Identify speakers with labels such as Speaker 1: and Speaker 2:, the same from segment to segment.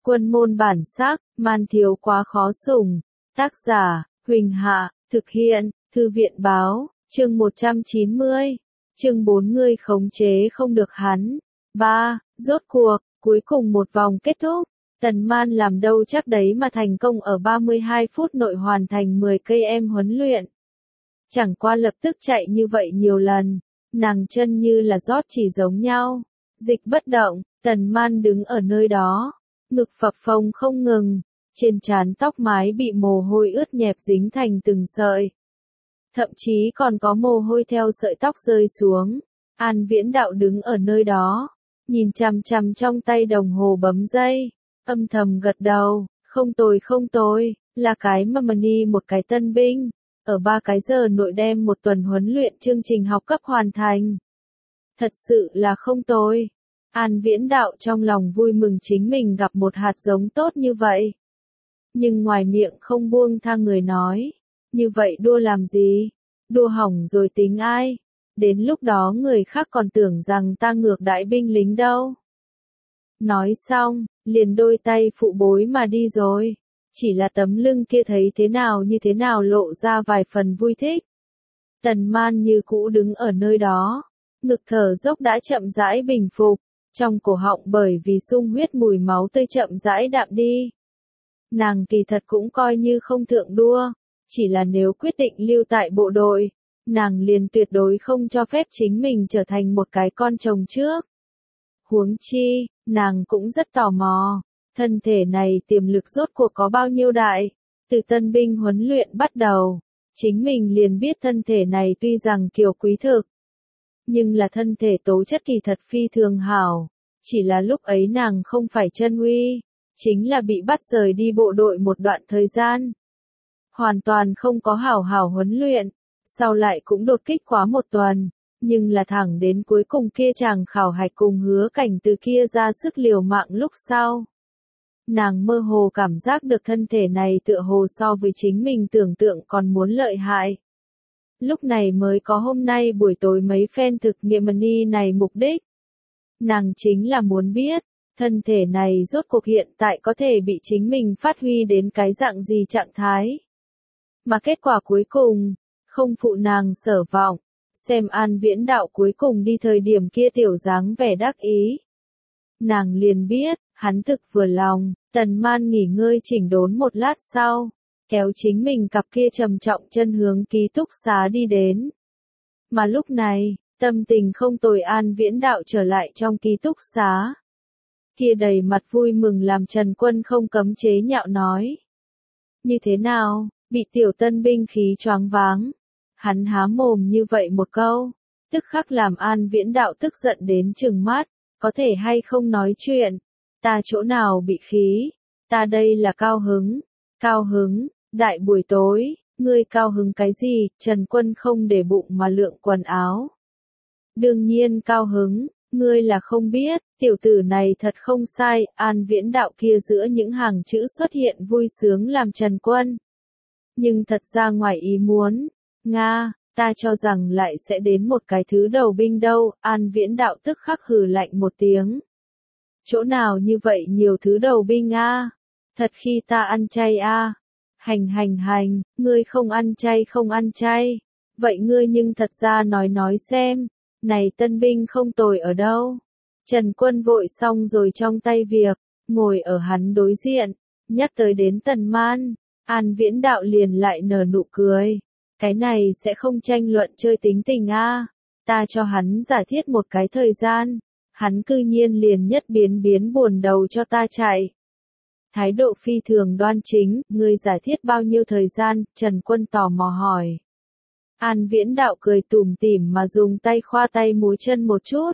Speaker 1: Quân môn bản sắc, man thiếu quá khó sủng. Tác giả, Huỳnh Hạ, thực hiện, Thư viện báo, chương 190. Chương 4 người khống chế không được hắn. 3. Rốt cuộc, cuối cùng một vòng kết thúc. Tần Man làm đâu chắc đấy mà thành công ở 32 phút nội hoàn thành 10 cây em huấn luyện. Chẳng qua lập tức chạy như vậy nhiều lần, nàng chân như là rót chỉ giống nhau. Dịch bất động, Tần Man đứng ở nơi đó, ngực phập phồng không ngừng, trên trán tóc mái bị mồ hôi ướt nhẹp dính thành từng sợi. Thậm chí còn có mồ hôi theo sợi tóc rơi xuống. An Viễn Đạo đứng ở nơi đó, nhìn chằm chằm trong tay đồng hồ bấm giây, âm thầm gật đầu, không tồi, là cái mà Mani một cái tân binh, ở 3 cái giờ nội đem một tuần huấn luyện chương trình học cấp hoàn thành. Thật sự là không tồi. An Viễn Đạo trong lòng vui mừng chính mình gặp một hạt giống tốt như vậy. Nhưng ngoài miệng không buông tha người nói, như vậy đua làm gì? Đua hỏng rồi tính ai? Đến lúc đó người khác còn tưởng rằng ta ngược đãi binh lính đâu. Nói xong, liền đôi tay phụ bối mà đi rồi. Chỉ là tấm lưng kia thấy thế nào như thế nào lộ ra vài phần vui thích. Tần Man như cũ đứng ở nơi đó, ngực thở dốc đã chậm rãi bình phục, trong cổ họng bởi vì sung huyết mùi máu tươi chậm rãi đạm đi. Nàng kỳ thật cũng coi như không thượng đua, chỉ là nếu quyết định lưu tại bộ đội, nàng liền tuyệt đối không cho phép chính mình trở thành một cái con chồng trước. Huống chi, nàng cũng rất tò mò, thân thể này tiềm lực rốt cuộc có bao nhiêu đại. Từ tân binh huấn luyện bắt đầu, chính mình liền biết thân thể này tuy rằng kiều quý thực, nhưng là thân thể tố chất kỳ thật phi thường hảo, chỉ là lúc ấy nàng không phải chân uy, chính là bị bắt rời đi bộ đội một đoạn thời gian. Hoàn toàn không có hảo hảo huấn luyện, sau lại cũng đột kích quá một tuần, nhưng là thẳng đến cuối cùng kia chàng khảo hạch cùng Hứa Cảnh từ kia ra sức liều mạng lúc sau. Nàng mơ hồ cảm giác được thân thể này tựa hồ so với chính mình tưởng tượng còn muốn lợi hại. Lúc này mới có hôm nay buổi tối mấy phen thực nghiệm Mani này mục đích. Nàng chính là muốn biết, thân thể này rốt cuộc hiện tại có thể bị chính mình phát huy đến cái dạng gì trạng thái. Mà kết quả cuối cùng, không phụ nàng sở vọng, xem An Viễn Đạo cuối cùng đi thời điểm kia tiểu dáng vẻ đắc ý. Nàng liền biết, hắn thực vừa lòng. Tần Man nghỉ ngơi chỉnh đốn một lát sau, kéo chính mình cặp kia trầm trọng chân hướng ký túc xá đi đến. Mà lúc này, tâm tình không tồi An Viễn Đạo trở lại trong ký túc xá. Kia đầy mặt vui mừng làm Trần Quân không cấm chế nhạo nói. Như thế nào, bị tiểu tân binh khí choáng váng. Hắn há mồm như vậy một câu, tức khắc làm An Viễn Đạo tức giận đến trừng mắt, có thể hay không nói chuyện. Ta chỗ nào bị khí, ta đây là cao hứng, đại buổi tối, ngươi cao hứng cái gì, Trần Quân không để bụng mà lượng quần áo. Đương nhiên cao hứng, ngươi là không biết, tiểu tử này thật không sai, An Viễn Đạo kia giữa những hàng chữ xuất hiện vui sướng làm Trần Quân. Nhưng thật ra ngoài ý muốn, Nga, ta cho rằng lại sẽ đến một cái thứ đầu binh đâu, An Viễn Đạo tức khắc hừ lạnh một tiếng. Chỗ nào như vậy nhiều thứ đầu binh a? Thật khi ta ăn chay a? Hành, ngươi không ăn chay. Vậy ngươi nhưng thật ra nói xem, này tân binh không tồi ở đâu? Trần Quân vội xong rồi trong tay việc, ngồi ở hắn đối diện, nhắc tới đến Tần Man, An Viễn Đạo liền lại nở nụ cười. Cái này sẽ không tranh luận chơi tính tình a? Ta cho hắn giả thiết một cái thời gian. Hắn cư nhiên liền nhất biến buồn đầu cho ta chạy. Thái độ phi thường đoan chính, ngươi giả thiết bao nhiêu thời gian, Trần Quân tò mò hỏi. An Viễn Đạo cười tủm tỉm mà dùng tay khoa tay múa chân một chút.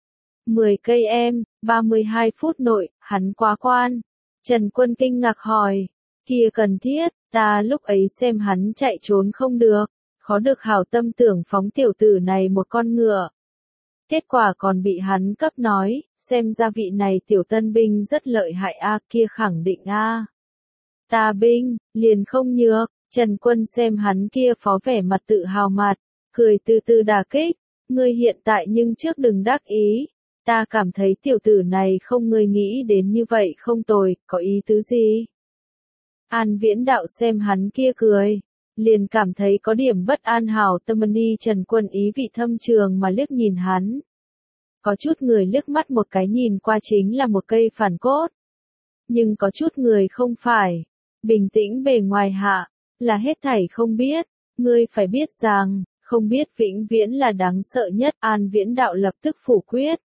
Speaker 1: 10 cây em, 32 phút nội, hắn quá quan. Trần Quân kinh ngạc hỏi, kia cần thiết, ta lúc ấy xem hắn chạy trốn không được, khó được hảo tâm tưởng phóng tiểu tử này một con ngựa. Kết quả còn bị hắn cấp nói, xem ra vị này tiểu tân binh rất lợi hại a, kia khẳng định a. Ta binh, liền không nhược, Trần Quân xem hắn kia phó vẻ mặt tự hào mặt, cười từ từ đả kích, ngươi hiện tại nhưng trước đừng đắc ý, Ta cảm thấy tiểu tử này không ngươi nghĩ đến như vậy không tồi, có ý tứ gì? An Viễn Đạo xem hắn kia cười, liền cảm thấy có điểm bất an. Hảo tâm ni Trần Quân ý vị thâm trường mà liếc nhìn hắn. Có chút người liếc mắt một cái nhìn qua chính là một cây phản cốt. Nhưng có chút người không phải. Bình tĩnh bề ngoài hạ, là hết thảy không biết. Ngươi phải biết rằng, không biết vĩnh viễn là đáng sợ nhất. An Viễn Đạo lập tức phủ quyết.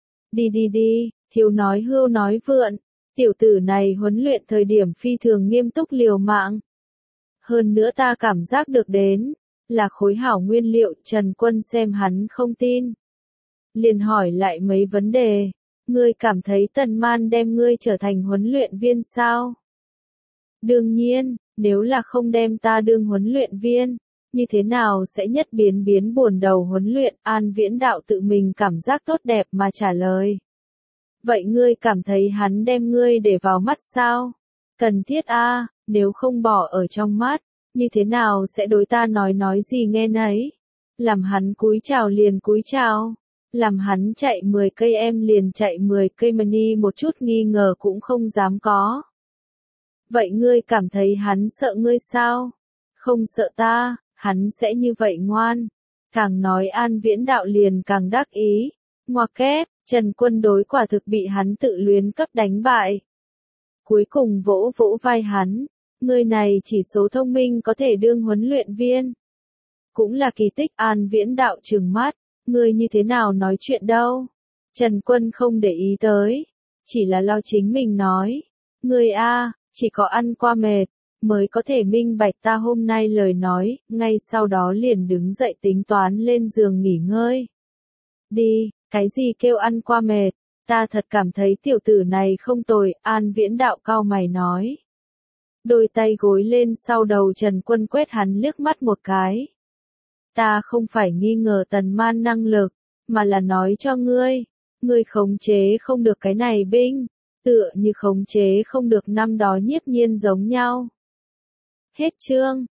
Speaker 1: Đi, thiếu nói hưu nói vượn. Tiểu tử này huấn luyện thời điểm phi thường nghiêm túc liều mạng. Hơn nữa ta cảm giác được đến, là khối hảo nguyên liệu. Trần Quân xem hắn không tin. Liền hỏi lại mấy vấn đề. Ngươi cảm thấy Tần Man đem ngươi trở thành huấn luyện viên sao? Đương nhiên, nếu là không đem ta đương huấn luyện viên, như thế nào sẽ nhất biến buồn đầu huấn luyện? An Viễn Đạo tự mình cảm giác tốt đẹp mà trả lời. Vậy ngươi cảm thấy hắn đem ngươi để vào mắt sao? Cần thiết a, nếu không bỏ ở trong mắt, như thế nào sẽ đối ta nói gì nghe nấy? Làm hắn cúi chào liền cúi chào, làm hắn chạy 10 cây em liền chạy 10 cây, mani một chút nghi ngờ cũng không dám có. Vậy ngươi cảm thấy hắn sợ ngươi sao? Không sợ ta, hắn sẽ như vậy ngoan. Càng nói An Viễn Đạo liền càng đắc ý. Ngoa kép, Trần Quân đối quả thực bị hắn tự luyến cấp đánh bại. Cuối cùng vỗ vỗ vai hắn. Ngươi này chỉ số thông minh có thể đương huấn luyện viên. Cũng là kỳ tích. An Viễn Đạo trừng mắt. Ngươi như thế nào nói chuyện đâu? Trần Quân không để ý tới. Chỉ là lo chính mình nói. Ngươi a, chỉ có ăn qua mệt, mới có thể minh bạch ta hôm nay lời nói. Ngay sau đó liền đứng dậy tính toán lên giường nghỉ ngơi. Đi, cái gì kêu ăn qua mệt? Ta thật cảm thấy tiểu tử này không tồi. An Viễn Đạo cau mày nói. Đôi tay gối lên sau đầu. Trần Quân quét hắn liếc mắt một cái. Ta không phải nghi ngờ Tần Man năng lực, mà là nói cho ngươi, ngươi khống chế không được cái này binh, tựa như khống chế không được năm đó Nhiếp Nhiên giống nhau. Hết chương.